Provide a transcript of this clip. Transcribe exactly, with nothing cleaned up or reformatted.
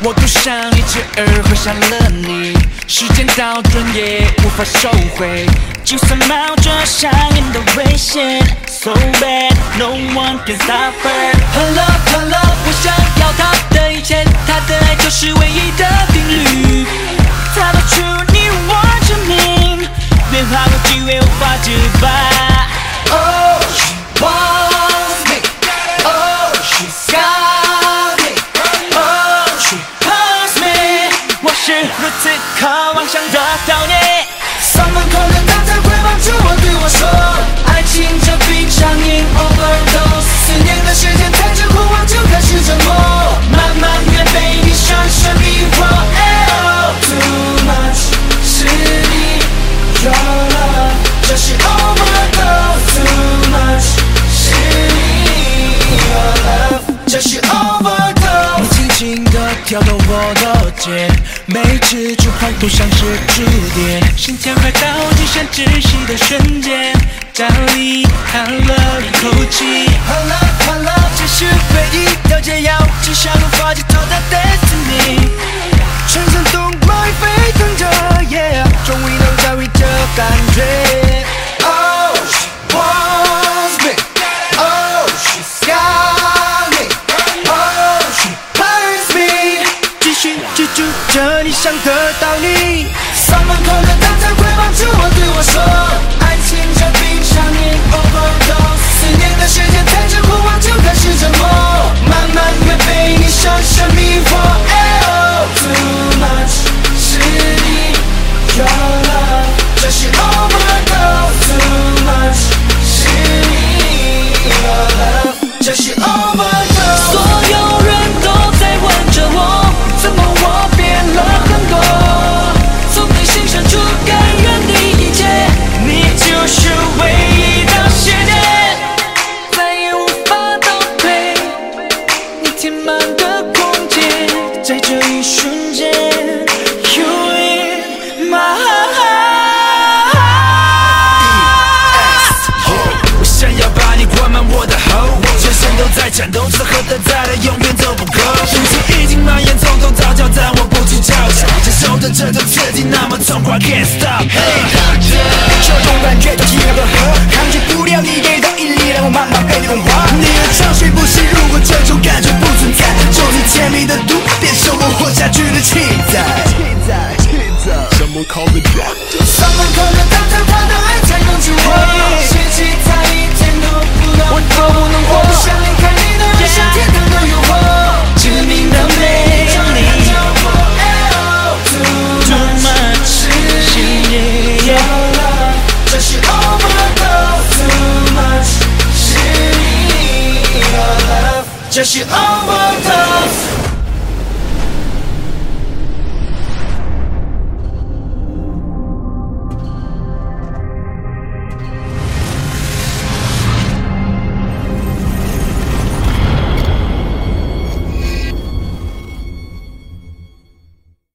我赌上一切而回想了你，时间倒转也无法收回，就算冒着上瘾的危险 ，So bad no one can stop her。Her love her love， 我想要她的一切，她的爱就是唯一的定律，她都出你我之名，变化过机会无法自拔。Oh she wants me, oh she's got me, oh she hurts me， 我是如此渴望想得到你。Someone call the doctor， 快帮助我对我说，爱情这病上瘾 overdose， 四年的时间太久，狂妄就开始折磨，慢慢越被你深深迷惑。Oh too much， 是你 your love， 这是 overdose。Too much， 是你 your love， 这是 overdose。你轻轻地挑动我的肩，每次触碰都像是支点，心跳快到极限窒息的瞬间，张力叹了一口气。Her love her love， 这是唯一的解药，只想无法解脱的 destiny， 全身动脉沸腾着 ，yeah， 终于能找回这感觉。这里想得到你 ，Someone call the doctor， 快帮助我对我说，爱情这病上瘾 overdose， 四年的时间太久，狂妄就开始折磨，慢慢越被你深深迷惑。Oh too much， 是你 your love， 这是 overdose。Too much， 是你 your love， 这是 overdose。所有人都在问着我，怎么我变了很多，从内心深处感染你一切，你就是唯一的邪念，再也无法倒退，你填满的空间，在这一瞬间 You in my heart。 我想要把你灌满我的喉，全身都在颤抖，只喝的再来永远都不够，心情已经蔓延，从头到脚，但我不计较脚，接受的这种刺激那么痛快 ，Can't stop。Hey doctor， 这种感觉就像那个河，抗拒不了你给的引力，让我慢慢被你融化。你的潮水不息，如果这种感觉不存在，就是甜蜜的毒，变成我活下去的气在。Someone call the doctor，Someone call the doctor， 他的爱才能救我，血气在一天都不能活，我都不能活，不想离开你的人，像天堂的诱惑，致命的美丽。Too much， 是你 your love， 这是 overdose。Too much， 是你 your love， 这是 overdose。